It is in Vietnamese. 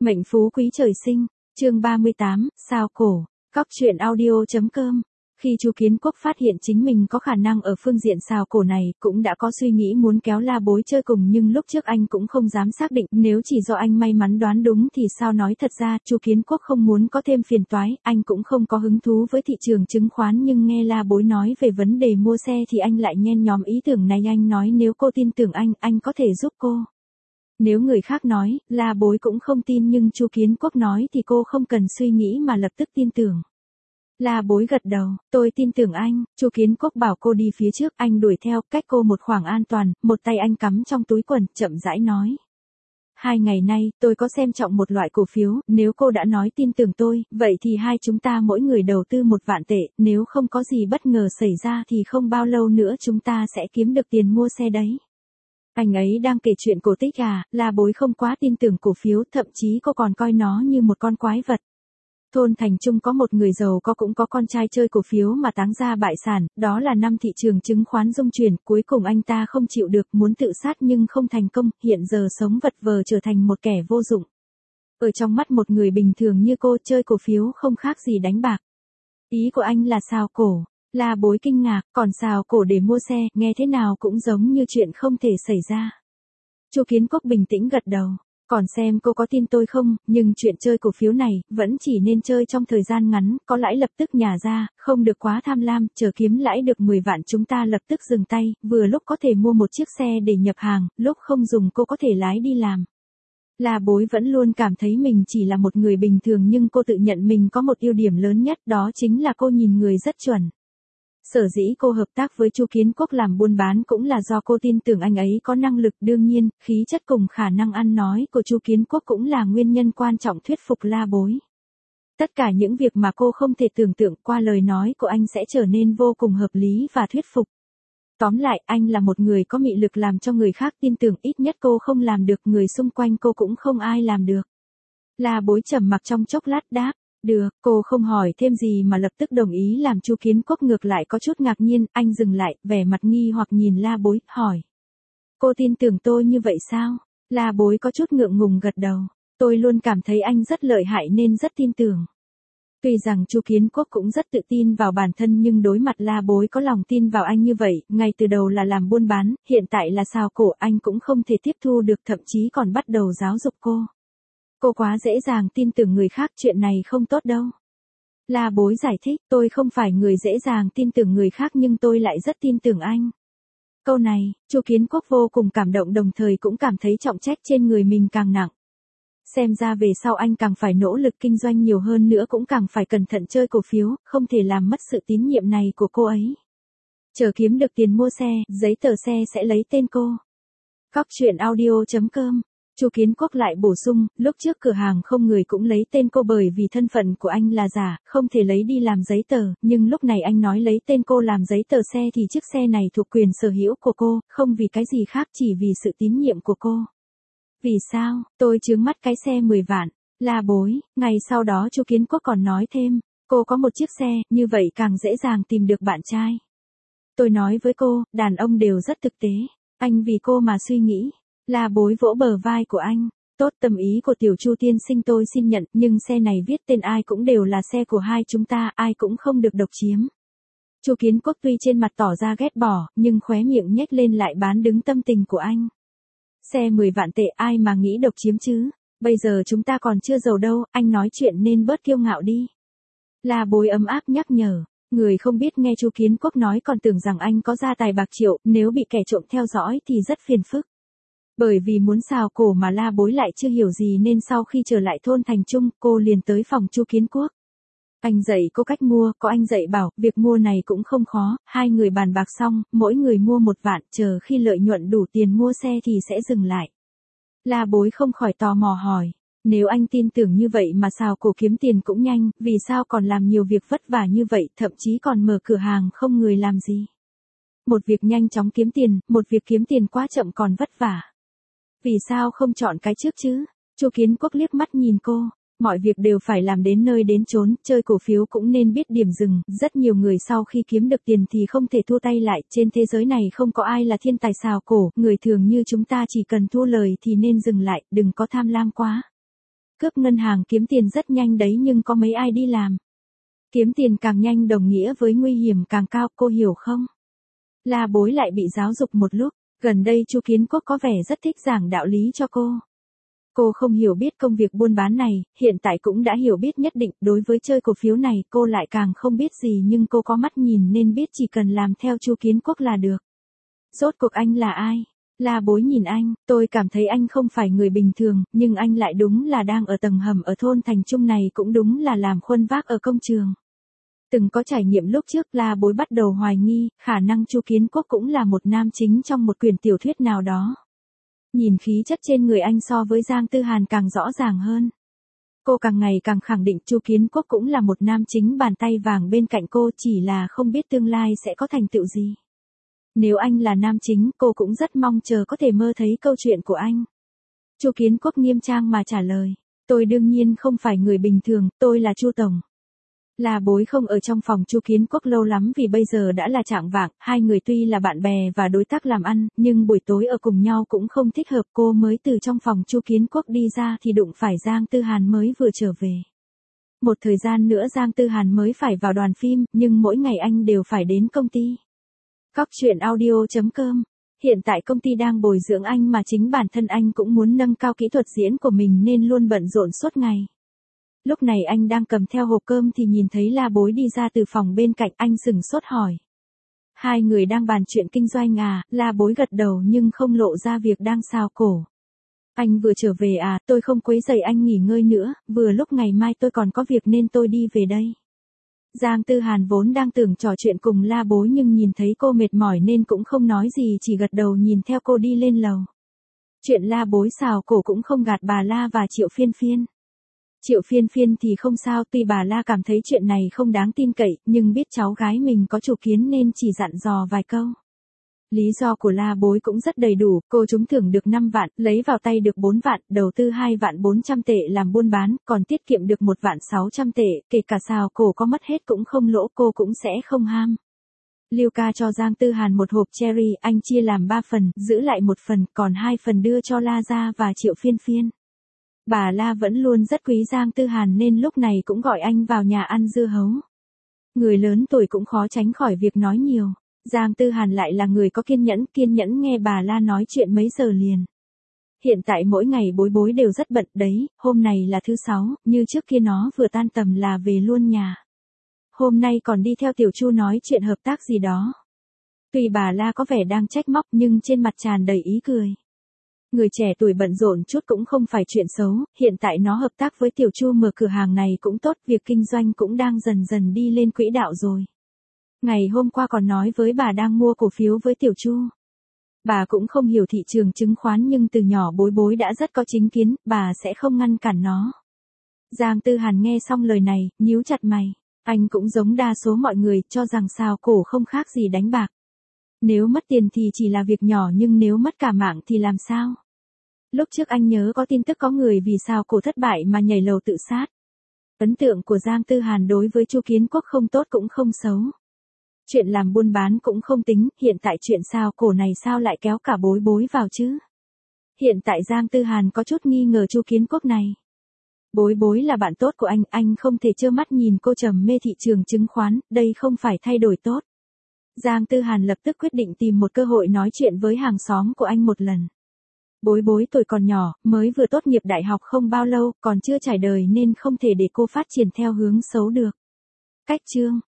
Mệnh phú quý trời sinh, chương 38, sao cổ, Cóc truyện audio.com. Khi Chu Kiến Quốc phát hiện chính mình có khả năng ở phương diện sao cổ này, cũng đã có suy nghĩ muốn kéo La Bối chơi cùng, nhưng lúc trước anh cũng không dám xác định, nếu chỉ do anh may mắn đoán đúng thì sao. Nói thật ra, Chu Kiến Quốc không muốn có thêm phiền toái, anh cũng không có hứng thú với thị trường chứng khoán, nhưng nghe La Bối nói về vấn đề mua xe thì anh lại nhen nhóm ý tưởng này. Anh nói nếu cô tin tưởng anh có thể giúp cô. Nếu người khác nói, La Bối cũng không tin, nhưng Chu Kiến Quốc nói thì cô không cần suy nghĩ mà lập tức tin tưởng. La Bối gật đầu, tôi tin tưởng anh. Chu Kiến Quốc bảo cô đi phía trước, anh đuổi theo, cách cô một khoảng an toàn, một tay anh cắm trong túi quần, chậm rãi nói. 2 ngày nay, tôi có xem trọng một loại cổ phiếu, nếu cô đã nói tin tưởng tôi, vậy thì hai chúng ta mỗi người đầu tư 1 vạn tệ, nếu không có gì bất ngờ xảy ra thì không bao lâu nữa chúng ta sẽ kiếm được tiền mua xe đấy. Anh ấy đang kể chuyện cổ tích à? La Bối không quá tin tưởng cổ phiếu, thậm chí cô còn coi nó như một con quái vật. Thôn Thành Trung có một người giàu có cũng có con trai chơi cổ phiếu mà táng ra bại sản, đó là năm thị trường chứng khoán rung chuyển, cuối cùng anh ta không chịu được muốn tự sát nhưng không thành công, hiện giờ sống vật vờ trở thành một kẻ vô dụng. Ở trong mắt một người bình thường như cô, chơi cổ phiếu không khác gì đánh bạc. Ý của anh là sao cổ? La Bối kinh ngạc, còn sao cổ để mua xe, nghe thế nào cũng giống như chuyện không thể xảy ra. Chu Kiến Quốc bình tĩnh gật đầu. Còn xem cô có tin tôi không, nhưng chuyện chơi cổ phiếu này, vẫn chỉ nên chơi trong thời gian ngắn, có lãi lập tức nhả ra, không được quá tham lam, chờ kiếm lãi được 10 vạn chúng ta lập tức dừng tay, vừa lúc có thể mua một chiếc xe để nhập hàng, lúc không dùng cô có thể lái đi làm. La Bối vẫn luôn cảm thấy mình chỉ là một người bình thường, nhưng cô tự nhận mình có một ưu điểm lớn nhất, đó chính là cô nhìn người rất chuẩn. Sở dĩ cô hợp tác với Chu Kiến Quốc làm buôn bán cũng là do cô tin tưởng anh ấy có năng lực, đương nhiên, khí chất cùng khả năng ăn nói của Chu Kiến Quốc cũng là nguyên nhân quan trọng thuyết phục La Bối. Tất cả những việc mà cô không thể tưởng tượng qua lời nói của anh sẽ trở nên vô cùng hợp lý và thuyết phục. Tóm lại, anh là một người có mị lực làm cho người khác tin tưởng, ít nhất cô không làm được, người xung quanh cô cũng không ai làm được. La Bối trầm mặc trong chốc lát đáp. Được, cô không hỏi thêm gì mà lập tức đồng ý, làm Chu Kiến Quốc ngược lại có chút ngạc nhiên, anh dừng lại, vẻ mặt nghi hoặc nhìn La Bối, hỏi. Cô tin tưởng tôi như vậy sao? La Bối có chút ngượng ngùng gật đầu, tôi luôn cảm thấy anh rất lợi hại nên rất tin tưởng. Tuy rằng Chu Kiến Quốc cũng rất tự tin vào bản thân, nhưng đối mặt La Bối có lòng tin vào anh như vậy, ngay từ đầu là làm buôn bán, hiện tại là sao cổ, anh cũng không thể tiếp thu được, thậm chí còn bắt đầu giáo dục cô. Cô quá dễ dàng tin tưởng người khác, chuyện này không tốt đâu. La Bối giải thích, tôi không phải người dễ dàng tin tưởng người khác nhưng tôi lại rất tin tưởng anh. Câu này, Chu Kiến Quốc vô cùng cảm động, đồng thời cũng cảm thấy trọng trách trên người mình càng nặng. Xem ra về sau anh càng phải nỗ lực kinh doanh nhiều hơn nữa, cũng càng phải cẩn thận chơi cổ phiếu, không thể làm mất sự tín nhiệm này của cô ấy. Chờ kiếm được tiền mua xe, giấy tờ xe sẽ lấy tên cô. Cóc truyện audio.com. Chu Kiến Quốc lại bổ sung, lúc trước cửa hàng không người cũng lấy tên cô bởi vì thân phận của anh là giả, không thể lấy đi làm giấy tờ, nhưng lúc này anh nói lấy tên cô làm giấy tờ xe thì chiếc xe này thuộc quyền sở hữu của cô, không vì cái gì khác, chỉ vì sự tín nhiệm của cô. Vì sao? Tôi chướng mắt cái xe 10 vạn. La Bối, ngày sau đó Chu Kiến Quốc còn nói thêm, cô có một chiếc xe, như vậy càng dễ dàng tìm được bạn trai. Tôi nói với cô, đàn ông đều rất thực tế, anh vì cô mà suy nghĩ. La Bối vỗ bờ vai của anh, tốt, tâm ý của tiểu Chu tiên sinh tôi xin nhận, nhưng xe này viết tên ai cũng đều là xe của hai chúng ta, ai cũng không được độc chiếm. Chu Kiến Quốc tuy trên mặt tỏ ra ghét bỏ, nhưng khóe miệng nhếch lên lại bán đứng tâm tình của anh. Xe 10 vạn tệ ai mà nghĩ độc chiếm chứ, bây giờ chúng ta còn chưa giàu đâu, anh nói chuyện nên bớt kiêu ngạo đi. La Bối ấm áp nhắc nhở. Người không biết nghe Chu Kiến Quốc nói còn tưởng rằng anh có gia tài bạc triệu, nếu bị kẻ trộm theo dõi thì rất phiền phức. Bởi vì muốn xào cổ mà La Bối lại chưa hiểu gì nên sau khi trở lại thôn Thành Trung, cô liền tới phòng Chu Kiến Quốc. Anh dạy cô cách mua, có anh dạy bảo, việc mua này cũng không khó, hai người bàn bạc xong, mỗi người mua 1 vạn, chờ khi lợi nhuận đủ tiền mua xe thì sẽ dừng lại. La Bối không khỏi tò mò hỏi, nếu anh tin tưởng như vậy mà xào cổ kiếm tiền cũng nhanh, vì sao còn làm nhiều việc vất vả như vậy, thậm chí còn mở cửa hàng không người làm gì? Một việc nhanh chóng kiếm tiền, một việc kiếm tiền quá chậm còn vất vả. Vì sao không chọn cái trước chứ? Chu Kiến Quốc liếc mắt nhìn cô, mọi việc đều phải làm đến nơi đến chốn, chơi cổ phiếu cũng nên biết điểm dừng, rất nhiều người sau khi kiếm được tiền thì không thể thua tay lại, trên thế giới này không có ai là thiên tài xào cổ, người thường như chúng ta chỉ cần thua lời thì nên dừng lại, đừng có tham lam quá. cướp ngân hàng kiếm tiền rất nhanh đấy nhưng có mấy ai đi làm. Kiếm tiền càng nhanh đồng nghĩa với nguy hiểm càng cao, cô hiểu không? La Bối lại bị giáo dục một lúc, gần đây Chu Kiến Quốc có vẻ rất thích giảng đạo lý cho cô. Cô không hiểu biết công việc buôn bán này, hiện tại cũng đã hiểu biết nhất định, đối với chơi cổ phiếu này cô lại càng không biết gì nhưng cô có mắt nhìn nên biết chỉ cần làm theo Chu Kiến Quốc là được. Rốt cuộc anh là ai? La Bối nhìn anh, tôi cảm thấy anh không phải người bình thường, nhưng anh lại đúng là đang ở tầng hầm ở thôn Thành Trung này cũng đúng là làm khuân vác ở công trường. Từng có trải nghiệm lúc trước La Bối bắt đầu hoài nghi, khả năng Chu Kiến Quốc cũng là một nam chính trong một quyển tiểu thuyết nào đó. Nhìn khí chất trên người anh so với Giang Tư Hàn càng rõ ràng hơn. Cô càng ngày càng khẳng định Chu Kiến Quốc cũng là một nam chính bàn tay vàng bên cạnh cô, chỉ là không biết tương lai sẽ có thành tựu gì. Nếu anh là nam chính, cô cũng rất mong chờ có thể mơ thấy câu chuyện của anh. Chu Kiến Quốc nghiêm trang mà trả lời, tôi đương nhiên không phải người bình thường, tôi là Chu Tổng. La Bối không ở trong phòng Chu Kiến Quốc lâu lắm vì bây giờ đã là chạng vạng, hai người tuy là bạn bè và đối tác làm ăn, nhưng buổi tối ở cùng nhau cũng không thích hợp. Cô mới từ trong phòng Chu Kiến Quốc đi ra thì đụng phải Giang Tư Hàn mới vừa trở về. Một thời gian nữa Giang Tư Hàn mới phải vào đoàn phim, nhưng mỗi ngày anh đều phải đến công ty. Cóc truyện audio.com. Hiện tại công ty đang bồi dưỡng anh mà chính bản thân anh cũng muốn nâng cao kỹ thuật diễn của mình nên luôn bận rộn suốt ngày. Lúc này anh đang cầm theo hộp cơm thì nhìn thấy La Bối đi ra từ phòng bên cạnh, anh sửng sốt hỏi. Hai người đang bàn chuyện kinh doanh à? La Bối gật đầu nhưng không lộ ra việc đang xào cổ. Anh vừa trở về à? Tôi không quấy rầy anh nghỉ ngơi nữa, vừa lúc ngày mai tôi còn có việc nên tôi đi về đây. Giang Tư Hàn vốn đang tưởng trò chuyện cùng La Bối nhưng nhìn thấy cô mệt mỏi nên cũng không nói gì, chỉ gật đầu nhìn theo cô đi lên lầu. Chuyện La Bối xào cổ cũng không gạt bà La và Triệu Phiên Phiên. Triệu Phiên Phiên thì không sao, tuy bà La cảm thấy chuyện này không đáng tin cậy, nhưng biết cháu gái mình có chủ kiến nên chỉ dặn dò vài câu. Lý do của La Bối cũng rất đầy đủ, cô trúng thưởng được 5 vạn, lấy vào tay được 4 vạn, đầu tư 2 vạn 400 tệ làm buôn bán, còn tiết kiệm được 1 vạn 600 tệ, kể cả xào cổ có mất hết cũng không lỗ, cô cũng sẽ không ham. Lưu Ca cho Giang Tư Hàn một hộp cherry, anh chia làm 3 phần, giữ lại 1 phần, còn 2 phần đưa cho La Gia và Triệu Phiên Phiên. Bà La vẫn luôn rất quý Giang Tư Hàn nên lúc này cũng gọi anh vào nhà ăn dưa hấu. Người lớn tuổi cũng khó tránh khỏi việc nói nhiều. Giang Tư Hàn lại là người có kiên nhẫn nghe bà La nói chuyện mấy giờ liền. Hiện tại mỗi ngày Bối Bối đều rất bận đấy, hôm này là thứ 6, như trước kia nó vừa tan tầm là về luôn nhà. Hôm nay còn đi theo Tiểu Chu nói chuyện hợp tác gì đó. Tuy bà La có vẻ đang trách móc nhưng trên mặt tràn đầy ý cười. Người trẻ tuổi bận rộn chút cũng không phải chuyện xấu, hiện tại nó hợp tác với Tiểu Chu mở cửa hàng này cũng tốt, việc kinh doanh cũng đang dần dần đi lên quỹ đạo rồi. Ngày hôm qua còn nói với bà đang mua cổ phiếu với Tiểu Chu. Bà cũng không hiểu thị trường chứng khoán nhưng từ nhỏ Bối Bối đã rất có chính kiến, bà sẽ không ngăn cản nó. Giang Tư Hàn nghe xong lời này, nhíu chặt mày. Anh cũng giống đa số mọi người, cho rằng xào cổ không khác gì đánh bạc. Nếu mất tiền thì chỉ là việc nhỏ nhưng nếu mất cả mạng thì làm sao? Lúc trước anh nhớ có tin tức có người vì xào cổ thất bại mà nhảy lầu tự sát. Ấn tượng của Giang Tư Hàn đối với Chu Kiến Quốc không tốt cũng không xấu. Chuyện làm buôn bán cũng không tính, hiện tại chuyện xào cổ này sao lại kéo cả Bối Bối vào chứ? Hiện tại Giang Tư Hàn có chút nghi ngờ Chu Kiến Quốc này. Bối Bối là bạn tốt của anh không thể trơ mắt nhìn cô trầm mê thị trường chứng khoán, đây không phải thay đổi tốt. Giang Tư Hàn lập tức quyết định tìm một cơ hội nói chuyện với hàng xóm của anh một lần. Bối Bối tuổi còn nhỏ, mới vừa tốt nghiệp đại học không bao lâu, còn chưa trải đời nên không thể để cô phát triển theo hướng xấu được. Cách chương